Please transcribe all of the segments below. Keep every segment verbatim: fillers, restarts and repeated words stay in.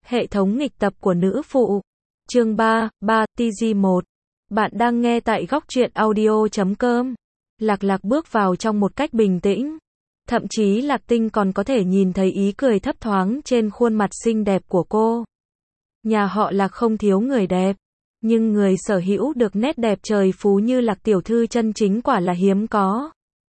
Hệ thống nghịch tập của nữ phụ. Chương ba, ba, tê giê một. Bạn đang nghe tại góc truyện audio chấm com. Lạc Lạc bước vào trong một cách bình tĩnh. Thậm chí Lạc Tinh còn có thể nhìn thấy ý cười thấp thoáng trên khuôn mặt xinh đẹp của cô. Nhà họ Lạc không thiếu người đẹp, nhưng người sở hữu được nét đẹp trời phú như Lạc tiểu thư chân chính quả là hiếm có.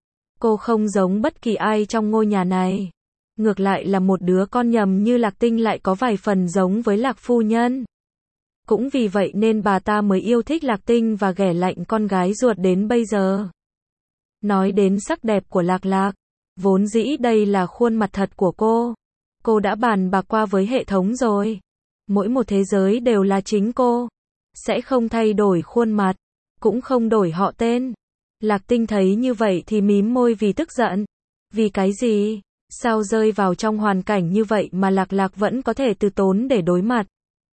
Cô không giống bất kỳ ai trong ngôi nhà này. Ngược lại là một đứa con nhầm như Lạc Tinh lại có vài phần giống với Lạc phu nhân. Cũng vì vậy nên bà ta mới yêu thích Lạc Tinh và ghẻ lạnh con gái ruột đến bây giờ. Nói đến sắc đẹp của Lạc Lạc, vốn dĩ đây là khuôn mặt thật của cô. Cô đã bàn bạc qua với hệ thống rồi. Mỗi một thế giới đều là chính cô. Sẽ không thay đổi khuôn mặt, cũng không đổi họ tên. Lạc Tinh thấy như vậy thì mím môi vì tức giận. Vì cái gì? Sao rơi vào trong hoàn cảnh như vậy mà Lạc Lạc vẫn có thể từ tốn để đối mặt?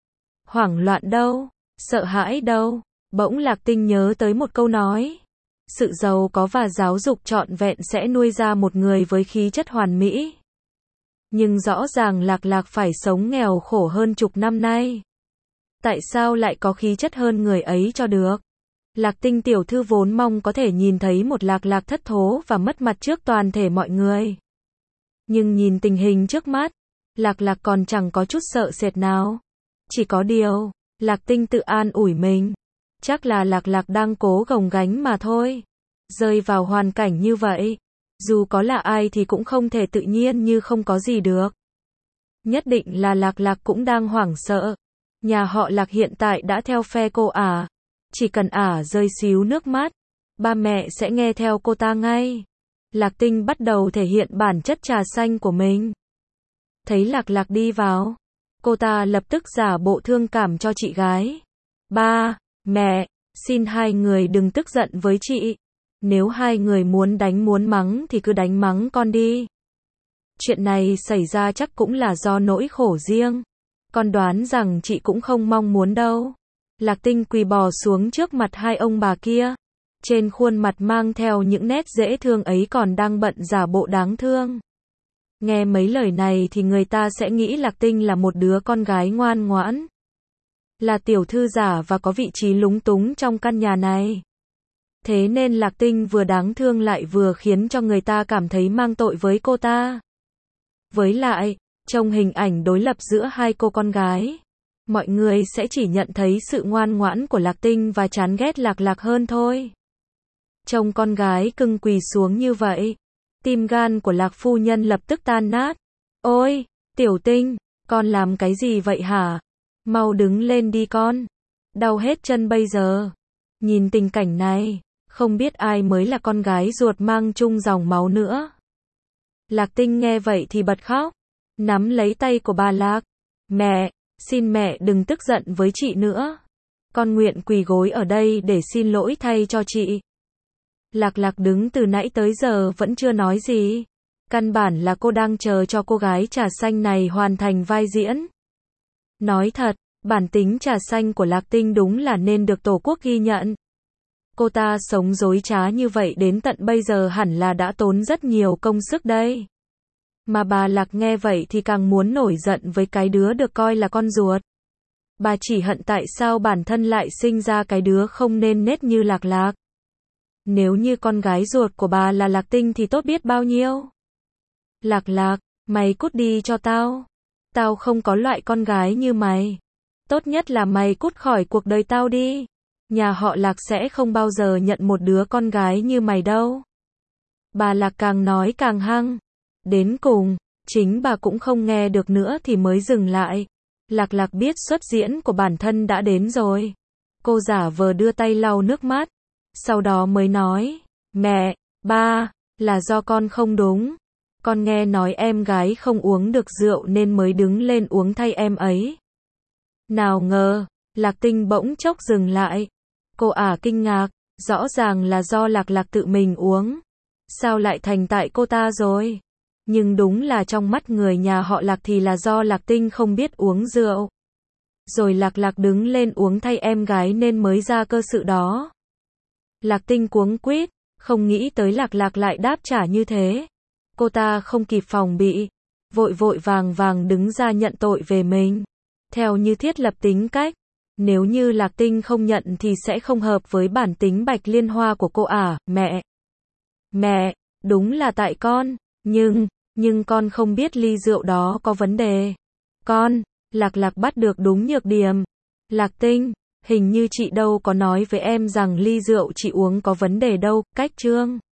Hoảng loạn đâu? Sợ hãi đâu? Bỗng Lạc Tinh nhớ tới một câu nói. Sự giàu có và giáo dục trọn vẹn sẽ nuôi ra một người với khí chất hoàn mỹ. Nhưng rõ ràng Lạc Lạc phải sống nghèo khổ hơn chục năm nay. Tại sao lại có khí chất hơn người ấy cho được? Lạc Tinh tiểu thư vốn mong có thể nhìn thấy một Lạc Lạc thất thố và mất mặt trước toàn thể mọi người. Nhưng nhìn tình hình trước mắt, Lạc Lạc còn chẳng có chút sợ sệt nào. Chỉ có điều, Lạc Tinh tự an ủi mình. Chắc là Lạc Lạc đang cố gồng gánh mà thôi. Rơi vào hoàn cảnh như vậy, dù có là ai thì cũng không thể tự nhiên như không có gì được. Nhất định là Lạc Lạc cũng đang hoảng sợ. Nhà họ Lạc hiện tại đã theo phe cô ả. Chỉ cần ả rơi xíu nước mắt, ba mẹ sẽ nghe theo cô ta ngay. Lạc Tinh bắt đầu thể hiện bản chất trà xanh của mình. Thấy Lạc Lạc đi vào, cô ta lập tức giả bộ thương cảm cho chị gái. Ba, mẹ, xin hai người đừng tức giận với chị. Nếu hai người muốn đánh muốn mắng thì cứ đánh mắng con đi. Chuyện này xảy ra chắc cũng là do nỗi khổ riêng. Con đoán rằng chị cũng không mong muốn đâu. Lạc Tinh quỳ bò xuống trước mặt hai ông bà kia. Trên khuôn mặt mang theo những nét dễ thương ấy còn đang bận giả bộ đáng thương. Nghe mấy lời này thì người ta sẽ nghĩ Lạc Tinh là một đứa con gái ngoan ngoãn. Là tiểu thư giả và có vị trí lúng túng trong căn nhà này. Thế nên Lạc Tinh vừa đáng thương lại vừa khiến cho người ta cảm thấy mang tội với cô ta. Với lại, trong hình ảnh đối lập giữa hai cô con gái, mọi người sẽ chỉ nhận thấy sự ngoan ngoãn của Lạc Tinh và chán ghét Lạc Lạc hơn thôi. Trông con gái cưng quỳ xuống như vậy, tim gan của Lạc phu nhân lập tức tan nát. Ôi, Tiểu Tinh, con làm cái gì vậy hả? Mau đứng lên đi con. Đau hết chân bây giờ. Nhìn tình cảnh này, không biết ai mới là con gái ruột mang chung dòng máu nữa. Lạc Tinh nghe vậy thì bật khóc, nắm lấy tay của bà Lạc. Mẹ, xin mẹ đừng tức giận với chị nữa. Con nguyện quỳ gối ở đây để xin lỗi thay cho chị. Lạc Lạc đứng từ nãy tới giờ vẫn chưa nói gì. Căn bản là cô đang chờ cho cô gái trà xanh này hoàn thành vai diễn. Nói thật, bản tính trà xanh của Lạc Tinh đúng là nên được Tổ quốc ghi nhận. Cô ta sống dối trá như vậy đến tận bây giờ hẳn là đã tốn rất nhiều công sức đây. Mà bà Lạc nghe vậy thì càng muốn nổi giận với cái đứa được coi là con ruột. Bà chỉ hận tại sao bản thân lại sinh ra cái đứa không nên nết như Lạc Lạc. Nếu như con gái ruột của bà là Lạc Tinh thì tốt biết bao nhiêu. Lạc Lạc, mày cút đi cho tao. Tao không có loại con gái như mày. Tốt nhất là mày cút khỏi cuộc đời tao đi. Nhà họ Lạc sẽ không bao giờ nhận một đứa con gái như mày đâu. Bà Lạc càng nói càng hăng. Đến cùng, chính bà cũng không nghe được nữa thì mới dừng lại. Lạc Lạc biết xuất diễn của bản thân đã đến rồi. Cô giả vờ đưa tay lau nước mắt. Sau đó mới nói, mẹ, ba, là do con không đúng. Con nghe nói em gái không uống được rượu nên mới đứng lên uống thay em ấy. Nào ngờ, Lạc Tinh bỗng chốc dừng lại. Cô ả kinh ngạc, rõ ràng là do Lạc Lạc tự mình uống. Sao lại thành tại cô ta rồi? Nhưng đúng là trong mắt người nhà họ Lạc thì là do Lạc Tinh không biết uống rượu. Rồi Lạc Lạc đứng lên uống thay em gái nên mới ra cơ sự đó. Lạc Tinh cuống quýt, không nghĩ tới Lạc Lạc lại đáp trả như thế. Cô ta không kịp phòng bị, vội vội vàng vàng đứng ra nhận tội về mình. Theo như thiết lập tính cách, nếu như Lạc Tinh không nhận thì sẽ không hợp với bản tính Bạch Liên Hoa của cô à, mẹ. Mẹ, đúng là tại con, nhưng, nhưng con không biết ly rượu đó có vấn đề. Con, Lạc Lạc bắt được đúng nhược điểm. Lạc Tinh, hình như chị đâu có nói với em rằng ly rượu chị uống có vấn đề đâu, cách Trương.